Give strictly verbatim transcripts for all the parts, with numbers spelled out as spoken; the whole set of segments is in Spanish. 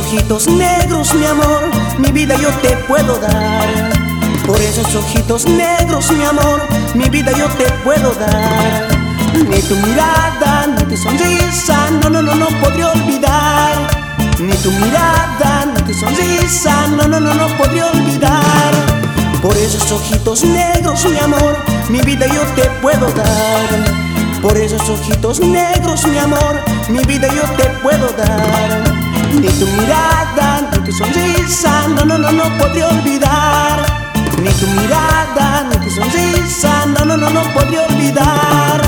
ojitos negros, mi amor, mi vida yo te puedo dar. Por esos ojitos negros, mi amor, mi vida yo te puedo dar. Ni tu mirada, ni tu sonrisa, no, no, no, no podría olvidar. Ni tu mirada, ni tu sonrisa, no, no, no, no podría olvidar. Por esos ojitos negros, mi amor, mi vida yo te puedo dar. Por esos ojitos negros, mi amor, mi vida yo te puedo dar. Ni tu mirada, ni tu sonrisa, no, no, no, no podría olvidar. Ni tu mirada, ni tu sonrisa, no, no, no, no podría olvidar.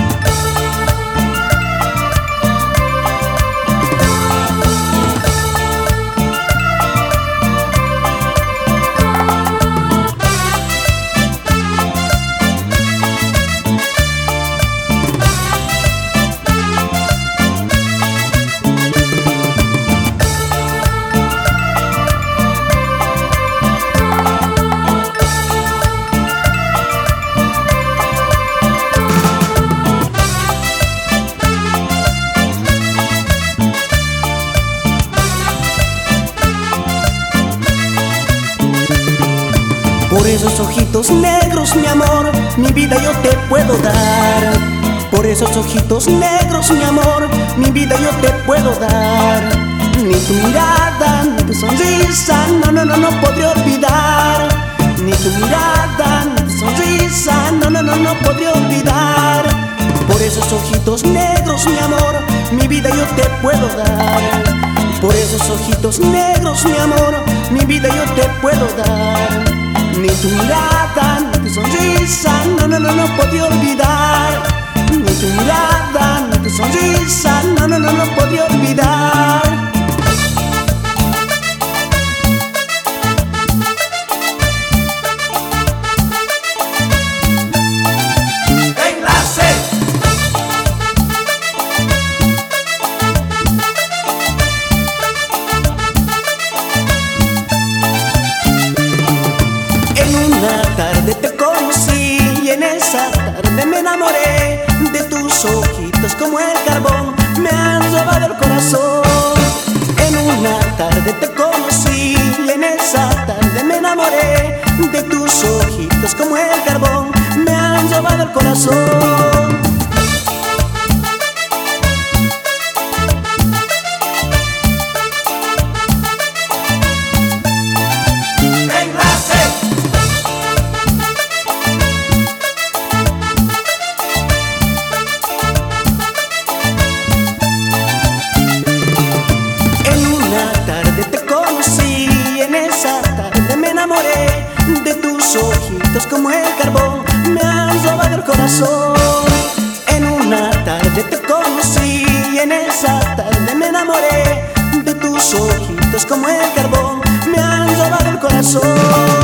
Por esos ojitos negros, mi amor, mi vida yo te puedo dar. Por esos ojitos negros, mi amor, mi vida yo te puedo dar. Ni tu mirada, ni tu sonrisa, no, no, no, no podría olvidar. Ni tu mirada, ni tu sonrisa, no, no, no, no podría olvidar. Por esos ojitos negros, mi amor, mi vida yo te puedo dar. Por esos ojitos negros, mi amor, mi vida yo te puedo dar. Ni tu mirada, ni tu sonrisa, no, no, no, no podía olvidar. Ni tu mirada, ni tu sonrisa, no, no, no, no podía olvidar. Te conocí y en esa tarde me enamoré de tus ojitos como el carbón, me han robado el corazón. En una tarde te conocí y en esa tarde me enamoré de tus ojitos como el carbón, me han robado el corazón. De tus ojitos como el carbón, me han robado el corazón. En una tarde te conocí y en esa tarde me enamoré de tus ojitos como el carbón, me han robado el corazón.